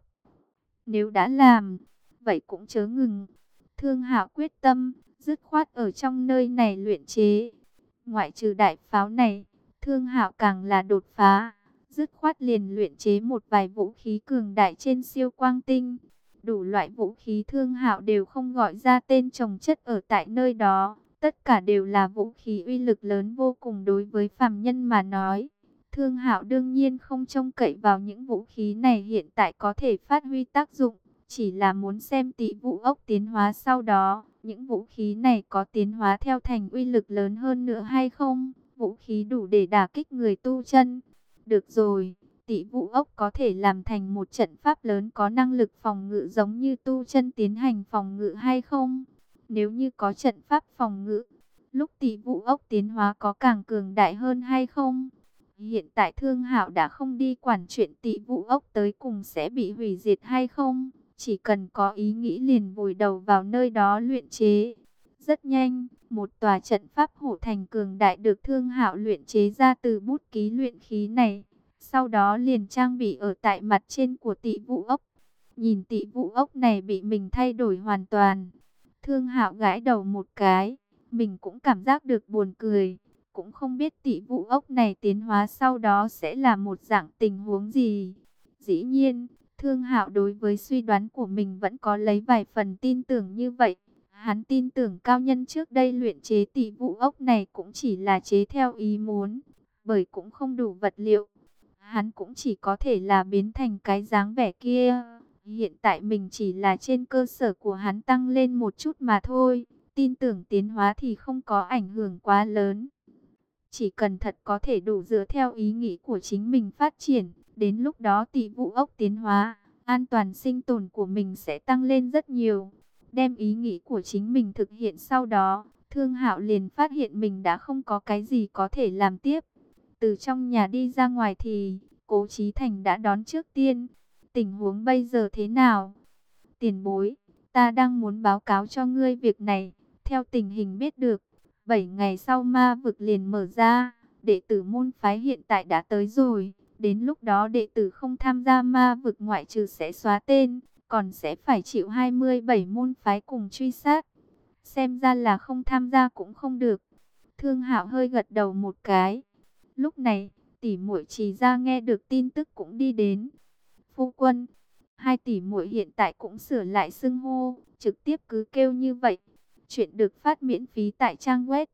Nếu đã làm, vậy cũng chớ ngừng. Thương Hạo quyết tâm, dứt khoát ở trong nơi này luyện chế. Ngoại trừ đại pháo này, Thương Hạo càng là đột phá, dứt khoát liền luyện chế một vài vũ khí cường đại trên siêu quang tinh. Đủ loại vũ khí Thương Hạo đều không gọi ra tên trồng chất ở tại nơi đó, tất cả đều là vũ khí uy lực lớn vô cùng đối với phàm nhân mà nói. Thương Hạo đương nhiên không trông cậy vào những vũ khí này hiện tại có thể phát huy tác dụng, chỉ là muốn xem Tị Vũ ốc tiến hóa sau đó, những vũ khí này có tiến hóa theo thành uy lực lớn hơn nữa hay không, vũ khí đủ để đả kích người tu chân. Được rồi, Tị Vũ ốc có thể làm thành một trận pháp lớn có năng lực phòng ngự giống như tu chân tiến hành phòng ngự hay không? Nếu như có trận pháp phòng ngự, lúc Tị Vũ ốc tiến hóa có càng cường đại hơn hay không? Hiện tại Thương Hạo đã không đi quản chuyện Tị Vũ ốc tới cùng sẽ bị hủy diệt hay không, chỉ cần có ý nghĩ liền vùi đầu vào nơi đó luyện chế. Rất nhanh, một tòa trận pháp hộ thành cường đại được Thương Hạo luyện chế ra từ bút ký luyện khí này, sau đó liền trang bị ở tại mặt trên của Tị Vũ ốc. Nhìn Tị Vũ ốc này bị mình thay đổi hoàn toàn, Thương Hạo gãi đầu một cái, mình cũng cảm giác được buồn cười. Cũng không biết Tị Vũ ốc này tiến hóa sau đó sẽ là một dạng tình huống gì. Dĩ nhiên, Thương Hạo đối với suy đoán của mình vẫn có lấy vài phần tin tưởng như vậy. Hắn tin tưởng cao nhân trước đây luyện chế Tị Vũ ốc này cũng chỉ là chế theo ý muốn, bởi cũng không đủ vật liệu. Hắn cũng chỉ có thể là biến thành cái dáng vẻ kia. Hiện tại mình chỉ là trên cơ sở của hắn tăng lên một chút mà thôi. Tin tưởng tiến hóa thì không có ảnh hưởng quá lớn. Chỉ cần thật có thể đủ dựa theo ý nghĩ của chính mình phát triển, đến lúc đó Tị Vũ ốc tiến hóa, an toàn sinh tồn của mình sẽ tăng lên rất nhiều. Đem ý nghĩ của chính mình thực hiện sau đó, Thương Hạo liền phát hiện mình đã không có cái gì có thể làm tiếp. Từ trong nhà đi ra ngoài thì Cố Chí Thành đã đón trước tiên. Tình huống bây giờ thế nào? Tiền bối, ta đang muốn báo cáo cho ngươi việc này. Theo tình hình biết được, 7 ngày sau ma vực liền mở ra, đệ tử môn phái hiện tại đã tới rồi. Đến lúc đó đệ tử không tham gia ma vực ngoại trừ sẽ xóa tên, còn sẽ phải chịu 27 môn phái cùng truy sát. Xem ra là không tham gia cũng không được. Thương Hạo hơi gật đầu một cái. Lúc này, tỷ muội Trì Gia nghe được tin tức cũng đi đến. Phu quân, hai tỷ muội hiện tại cũng sửa lại xưng hô, trực tiếp cứ kêu như vậy. Chuyện được phát miễn phí tại trang web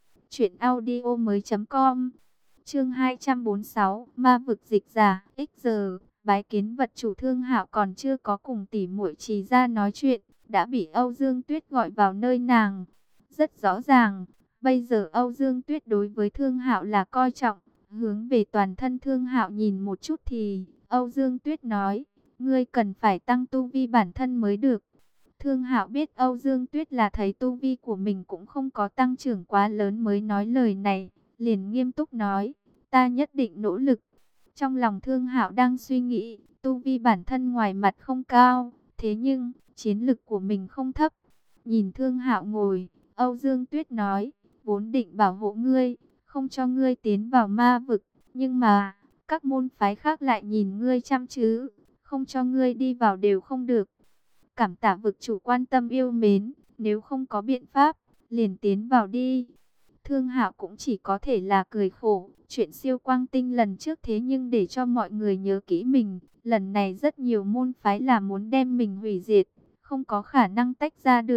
truyệnaudiomoi.com. Chương 246, Ma vực dịch giả, X giờ, bái kiến vật chủ. Thương Hạo còn chưa có cùng tỷ muội Trì Gia nói chuyện, đã bị Âu Dương Tuyết gọi vào nơi nàng. Rất rõ ràng, bây giờ Âu Dương Tuyết đối với Thương Hạo là coi trọng. Hướng về toàn thân Thương Hạo nhìn một chút thì Âu Dương Tuyết nói, ngươi cần phải tăng tu vi bản thân mới được. Thương Hạo biết Âu Dương Tuyết là thấy tu vi của mình cũng không có tăng trưởng quá lớn mới nói lời này, liền nghiêm túc nói, ta nhất định nỗ lực. Trong lòng Thương Hạo đang suy nghĩ, tu vi bản thân ngoài mặt không cao, thế nhưng chiến lực của mình không thấp. Nhìn Thương Hạo ngồi, Âu Dương Tuyết nói, vốn định bảo hộ ngươi, không cho ngươi tiến vào ma vực, nhưng mà các môn phái khác lại nhìn ngươi chăm chứ, không cho ngươi đi vào đều không được. Cảm tạ vực chủ quan tâm yêu mến, nếu không có biện pháp, liền tiến vào đi. Thương Hạo cũng chỉ có thể là cười khổ, chuyện siêu quang tinh lần trước thế nhưng để cho mọi người nhớ kỹ mình, lần này rất nhiều môn phái là muốn đem mình hủy diệt, không có khả năng tách ra được.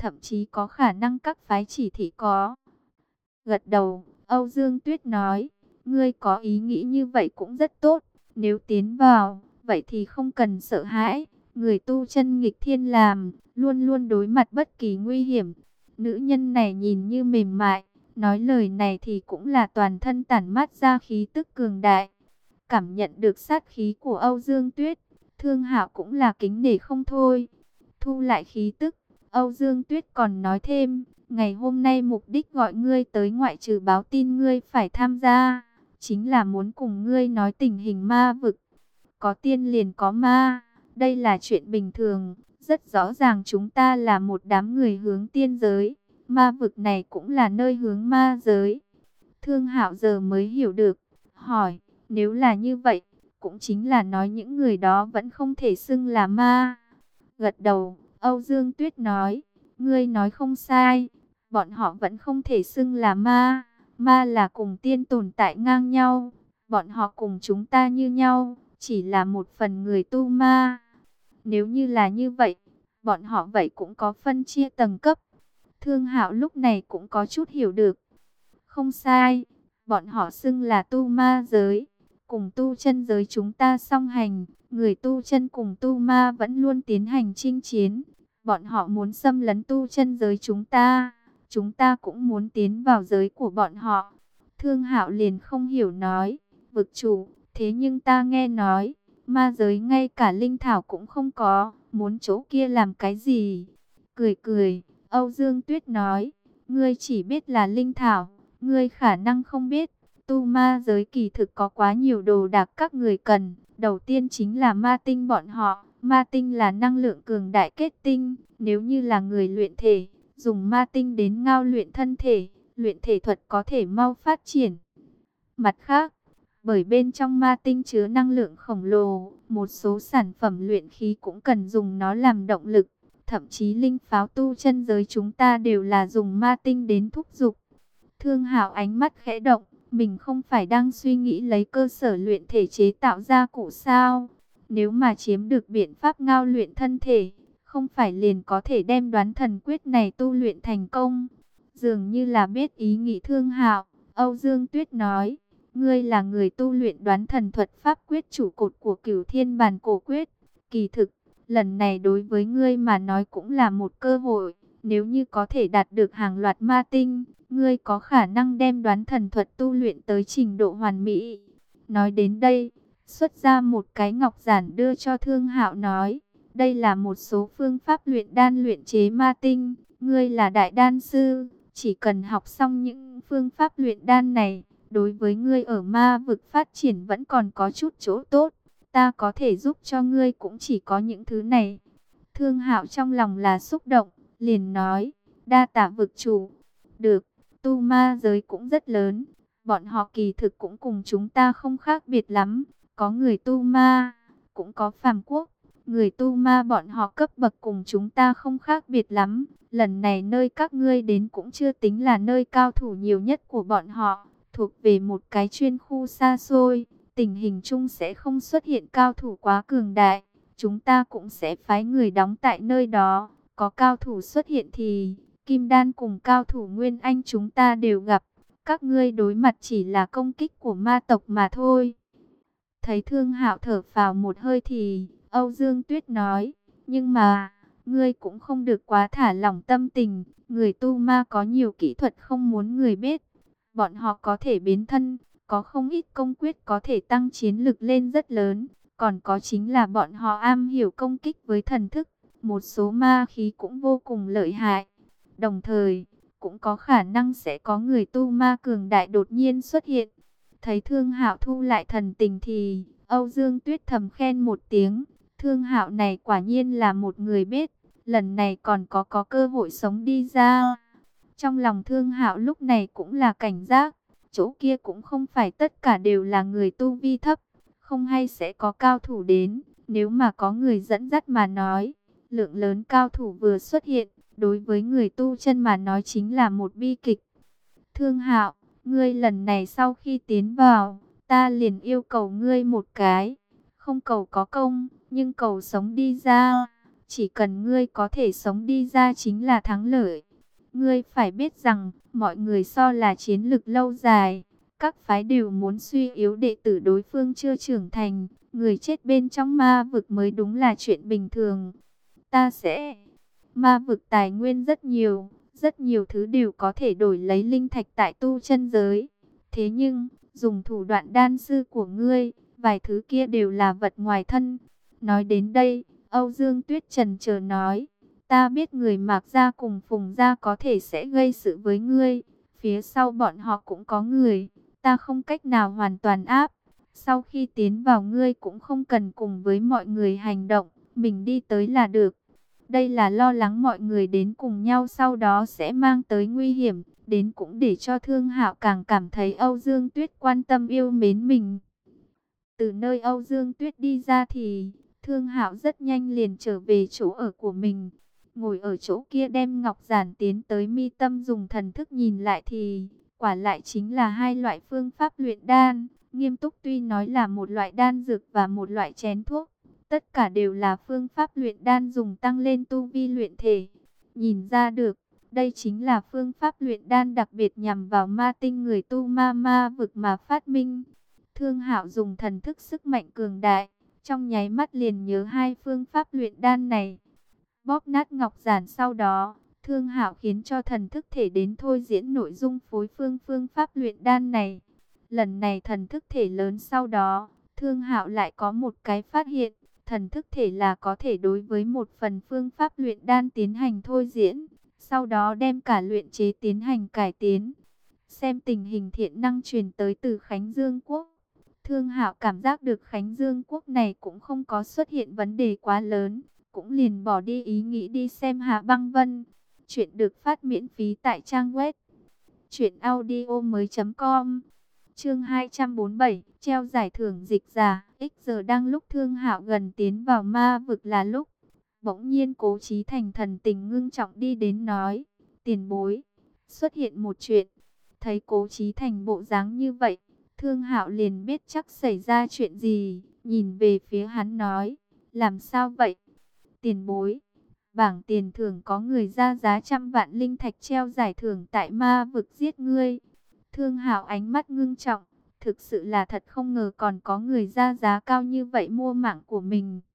thậm chí có khả năng các phái chỉ thị có. Gật đầu, Âu Dương Tuyết nói, ngươi có ý nghĩ như vậy cũng rất tốt, nếu tiến vào, vậy thì không cần sợ hãi, người tu chân nghịch thiên làm, luôn luôn đối mặt bất kỳ nguy hiểm. Nữ nhân này nhìn như mềm mại, nói lời này thì cũng là toàn thân tản mát ra khí tức cường đại. Cảm nhận được sát khí của Âu Dương Tuyết, Thương Hạo cũng là kính nể không thôi. Thu lại khí tức, Âu Dương Tuyết còn nói thêm, ngày hôm nay mục đích gọi ngươi tới ngoại trừ báo tin ngươi phải tham gia, chính là muốn cùng ngươi nói tình hình ma vực. Có tiên liền có ma, đây là chuyện bình thường, rất rõ ràng chúng ta là một đám người hướng tiên giới, ma vực này cũng là nơi hướng ma giới. Thương Hạo giờ mới hiểu được, hỏi, nếu là như vậy, cũng chính là nói những người đó vẫn không thể xưng là ma. Gật đầu, Âu Dương Tuyết nói, ngươi nói không sai, bọn họ vẫn không thể xưng là ma, ma là cùng tiên tồn tại ngang nhau, bọn họ cùng chúng ta như nhau, chỉ là một phần người tu ma. Nếu như là như vậy, bọn họ vậy cũng có phân chia tầng cấp. Thương Hạo lúc này cũng có chút hiểu được. Không sai, bọn họ xưng là tu ma giới, cùng tu chân giới chúng ta song hành, người tu chân cùng tu ma vẫn luôn tiến hành chinh chiến. Bọn họ muốn xâm lấn tu chân giới chúng ta cũng muốn tiến vào giới của bọn họ. Thương Hạo liền không hiểu nói, vực chủ, thế nhưng ta nghe nói, ma giới ngay cả linh thảo cũng không có, muốn chỗ kia làm cái gì? Cười cười, Âu Dương Tuyết nói, ngươi chỉ biết là linh thảo, ngươi khả năng không biết, tu ma giới kỳ thực có quá nhiều đồ đạc các người cần. Đầu tiên chính là ma tinh bọn họ, ma tinh là năng lượng cường đại kết tinh, nếu như là người luyện thể, dùng ma tinh đến ngao luyện thân thể, luyện thể thuật có thể mau phát triển. Mặt khác, bởi bên trong ma tinh chứa năng lượng khổng lồ, một số sản phẩm luyện khí cũng cần dùng nó làm động lực. Thậm chí linh pháo tu chân giới chúng ta đều là dùng ma tinh đến thúc giục. Thương Hạo ánh mắt khẽ động, mình không phải đang suy nghĩ lấy cơ sở luyện thể chế tạo ra cụ sao? Nếu mà chiếm được biện pháp ngao luyện thân thể, không phải liền có thể đem đoán thần quyết này tu luyện thành công? Dường như là biết ý nghĩ Thương Hạo, Âu Dương Tuyết nói, ngươi là người tu luyện đoán thần thuật pháp quyết trụ cột của Cửu Thiên Bản Cổ Quyết. Kỳ thực, lần này đối với ngươi mà nói cũng là một cơ hội, nếu như có thể đạt được hàng loạt ma tinh, ngươi có khả năng đem đoán thần thuật tu luyện tới trình độ hoàn mỹ. Nói đến đây, xuất ra một cái ngọc giản đưa cho Thương Hạo nói, đây là một số phương pháp luyện đan luyện chế ma tinh, ngươi là đại đan sư, chỉ cần học xong những phương pháp luyện đan này, đối với ngươi ở ma vực phát triển vẫn còn có chút chỗ tốt. Ta có thể giúp cho ngươi cũng chỉ có những thứ này. Thương Hạo trong lòng là xúc động, liền nói, đa tạ vực chủ. Được, tu ma giới cũng rất lớn, bọn họ kỳ thực cũng cùng chúng ta không khác biệt lắm. Có người tu ma, cũng có phàm quốc. Người tu ma bọn họ cấp bậc cùng chúng ta không khác biệt lắm. Lần này nơi các ngươi đến cũng chưa tính là nơi cao thủ nhiều nhất của bọn họ, thuộc về một cái chuyên khu xa xôi. Tình hình chung sẽ không xuất hiện cao thủ quá cường đại, chúng ta cũng sẽ phái người đóng tại nơi đó. Có cao thủ xuất hiện thì Kim Đan cùng cao thủ Nguyên Anh chúng ta đều gặp. Các ngươi đối mặt chỉ là công kích của ma tộc mà thôi. Thấy Thương Hạo thở phào một hơi thì Âu Dương Tuyết nói, nhưng mà ngươi cũng không được quá thả lỏng tâm tình. Người tu ma có nhiều kỹ thuật không muốn người biết. Bọn họ có thể biến thân, có không ít công quyết có thể tăng chiến lực lên rất lớn. Còn có chính là bọn họ am hiểu công kích với thần thức. Một số ma khí cũng vô cùng lợi hại. Đồng thời, cũng có khả năng sẽ có người tu ma cường đại đột nhiên xuất hiện. Thấy Thương Hạo thu lại thần tình thì Âu Dương Tuyết thầm khen một tiếng. Thương Hạo này quả nhiên là một người biết. Lần này còn có cơ hội sống đi ra. Trong lòng Thương Hạo lúc này cũng là cảnh giác. Chỗ kia cũng không phải tất cả đều là người tu vi thấp. Không hay sẽ có cao thủ đến. Nếu mà có người dẫn dắt mà nói, lượng lớn cao thủ vừa xuất hiện, đối với người tu chân mà nói chính là một bi kịch. Thương Hạo, ngươi lần này sau khi tiến vào, ta liền yêu cầu ngươi một cái. Không cầu có công, nhưng cầu sống đi ra. Chỉ cần ngươi có thể sống đi ra chính là thắng lợi. Ngươi phải biết rằng, mọi người so là chiến lực lâu dài. Các phái đều muốn suy yếu đệ tử đối phương chưa trưởng thành. Người chết bên trong ma vực mới đúng là chuyện bình thường. Ta sẽ... Ma vực tài nguyên rất nhiều thứ đều có thể đổi lấy linh thạch tại tu chân giới. Thế nhưng, dùng thủ đoạn đan sư của ngươi, vài thứ kia đều là vật ngoài thân. Nói đến đây, Âu Dương Tuyết chần chờ nói, ta biết người Mạc Gia cùng Phùng Gia có thể sẽ gây sự với ngươi, phía sau bọn họ cũng có người, ta không cách nào hoàn toàn áp. Sau khi tiến vào ngươi cũng không cần cùng với mọi người hành động, mình đi tới là được. Đây là lo lắng mọi người đến cùng nhau sau đó sẽ mang tới nguy hiểm, đến cũng để cho Thương Hạo càng cảm thấy Âu Dương Tuyết quan tâm yêu mến mình. Từ nơi Âu Dương Tuyết đi ra thì Thương Hạo rất nhanh liền trở về chỗ ở của mình. Ngồi ở chỗ kia đem ngọc giản tiến tới mi tâm dùng thần thức nhìn lại thì quả lại chính là hai loại phương pháp luyện đan. Nghiêm túc tuy nói là một loại đan dược và một loại chén thuốc. Tất cả đều là phương pháp luyện đan dùng tăng lên tu vi luyện thể. Nhìn ra được, đây chính là phương pháp luyện đan đặc biệt nhằm vào ma tinh người tu ma vực mà phát minh. Thương Hạo dùng thần thức sức mạnh cường đại, trong nháy mắt liền nhớ hai phương pháp luyện đan này. Bóp nát ngọc giản sau đó, Thương Hạo khiến cho thần thức thể đến thôi diễn nội dung phối phương pháp luyện đan này. Lần này thần thức thể lớn sau đó, Thương Hạo lại có một cái phát hiện, thần thức thể là có thể đối với một phần phương pháp luyện đan tiến hành thôi diễn, sau đó đem cả luyện chế tiến hành cải tiến. Xem tình hình thiện năng truyền tới từ Khánh Dương Quốc. Thương Hạo cảm giác được Khánh Dương Quốc này cũng không có xuất hiện vấn đề quá lớn, cũng liền bỏ đi ý nghĩ đi xem Hạ Băng Vân. Chuyện được phát miễn phí tại trang web truyệnaudiomoi.com. Chương 247, treo giải thưởng dịch giả. Giờ đang lúc Thương Hạo gần tiến vào ma vực là lúc bỗng nhiên Cố Chí Thành thần tình ngưng trọng đi đến nói: "Tiền bối, xuất hiện một chuyện." Thấy Cố Chí Thành bộ dáng như vậy, Thương Hạo liền biết chắc xảy ra chuyện gì, nhìn về phía hắn nói: "Làm sao vậy?" "Tiền bối, bảng tiền thưởng có người ra giá 100 vạn linh thạch treo giải thưởng tại ma vực giết ngươi." Thương Hạo ánh mắt ngưng trọng, thực sự là thật không ngờ còn có người ra giá cao như vậy mua mạng của mình.